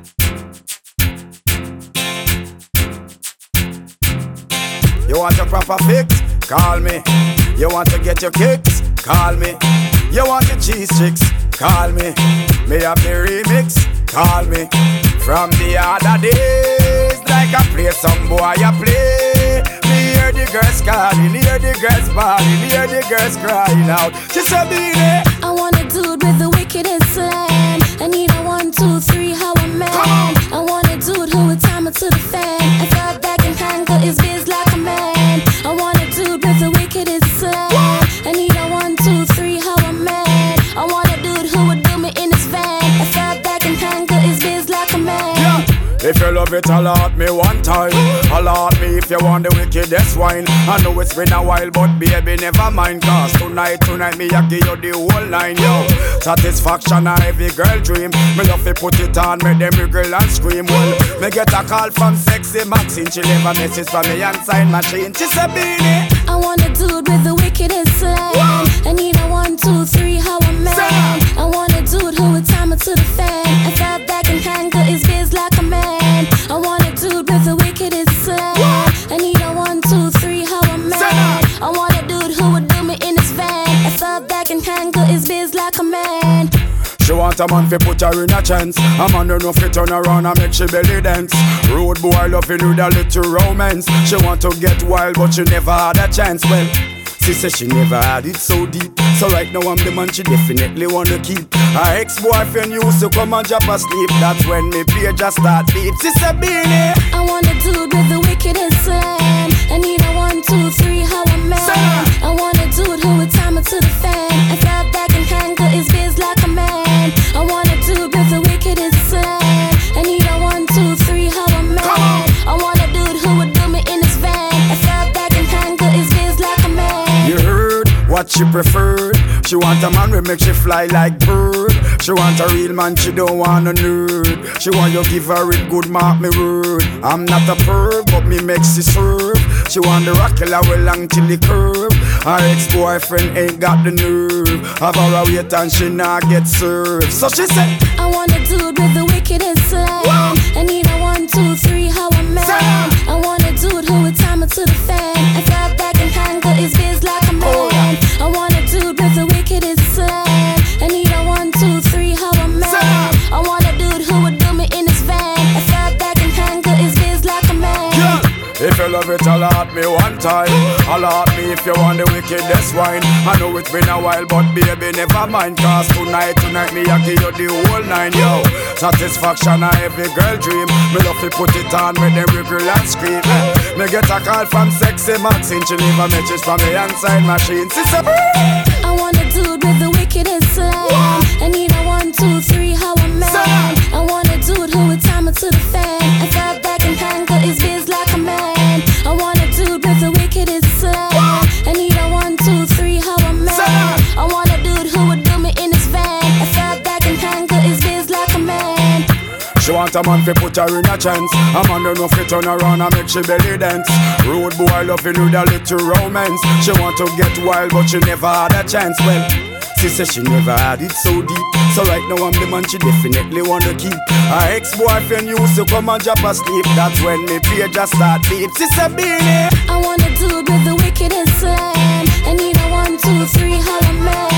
You want a proper fix? Call me. You want to get your kicks? Call me. You want your cheese chicks? Call me. Me have the remix? Call me. From the other days, like I play some boy I play. Me hear the girls calling, hear the girls bawling, hear the girls crying out. She said, "Beanie, I want a dude with the wickedest slang. I need a 1, 2, 3, how a man. I want a dude who would time it to the fan. I thought back and handle his biz like a man. I want a dude with the wickedest slang. I need a 1, 2, 3, how a man. I want a dude who would do me in his van. I thought back and handle his biz like a man. Yeah. If you love it, allot me one time. Allot me if you want the wickedest wine. I know it's been a while, but baby, never mind. Cause tonight, me I give you the whole line, yo. Satisfaction a every girl dream. Me love to put it on, make them wriggle and scream. Well, me get a call from Sexy Maxine. She leave a message from me and sign machine. She said, "Beanie, I want a dude with the wickedest slang. I need a 1, 2, 3, how a man. I want a dude who would time it to the fan. I thought back and handle his biz like a man. I want a dude with the wickedest slang. I need a 1, 2, 3, how a man. I want a dude who would do me in his van. I thought back and handle his biz like a man. She want a man fi put her in a chance. A man don't know fi turn around and make she belly dance. Rude boy loving with a little romance. She want to get wild but she never had a chance. Well, she said she never had it so deep. So right now I'm the man she definitely wanna keep. Her ex-boyfriend used to come and drop asleep. That's when me page just start beep. She said, "Beanie, I want a dude with the wickedest slang. I need a 1, 2, 3, how a man. I want a dude who would time it to the fan. I thought back and handle his biz like a man. I want a dude with the wickedest slang. I need a 1, 2, 3, how a man. I want a dude who would do me in his van. I thought back and handle his biz like a man." You heard what she preferred. She want a man who make she fly like bird. She want a real man, she don't want a nerd. She want you give her it good, mark me word. I'm not a perv, but me makes she serve. She want the rock killer well long till the curve. Her ex-boyfriend ain't got the nerve. Have her a wait and she not get served. So she said, I want a dude with the wickedest slang. I need a 1, 2, 3, how a man. I want a dude who would time it to the fan. I thought back and handle his biz like a man. I want a dude with the wickedest slang. I need a 1, 2, 3, how a man. I want a dude who would do me in his van. I thought back and handle his biz like a man. yeah. If you love it, allot me one time. Allot me if you want the wickedest wine. I know it's been a while, but baby, never mind. Cause tonight, me I give you the whole nine, yo. Satisfaction a every girl dream. Me love to put it on, make them wriggle and scream. Me get a call from Sexy Maxine. She leave a message from me and sign machine. She said, I want a dude with the wickedest slang. I need a 1, 2, 3, how a man. I want a dude who would time it to the fan. I thought back and handle his biz like a man. I want a dude with the wickedest slang. I need a 1, 2, 3, how a man. I want a dude who would do me in his van. I thought back and handle his biz like a man. she want a man fi put her in a chance. A man don't know fi turn around and make she belly dance. Rude boy loving with a little romance. She want to get wild but she never had a chance. Well, she said she never had it so deep. So right now I'm the man she definitely wanna keep. Her ex-boyfriend used to come and drop asleep. That's when me page just start beep. She said, "Beanie, I want a dude with the wickedest slang. I need a 1, 2, 3, how a man.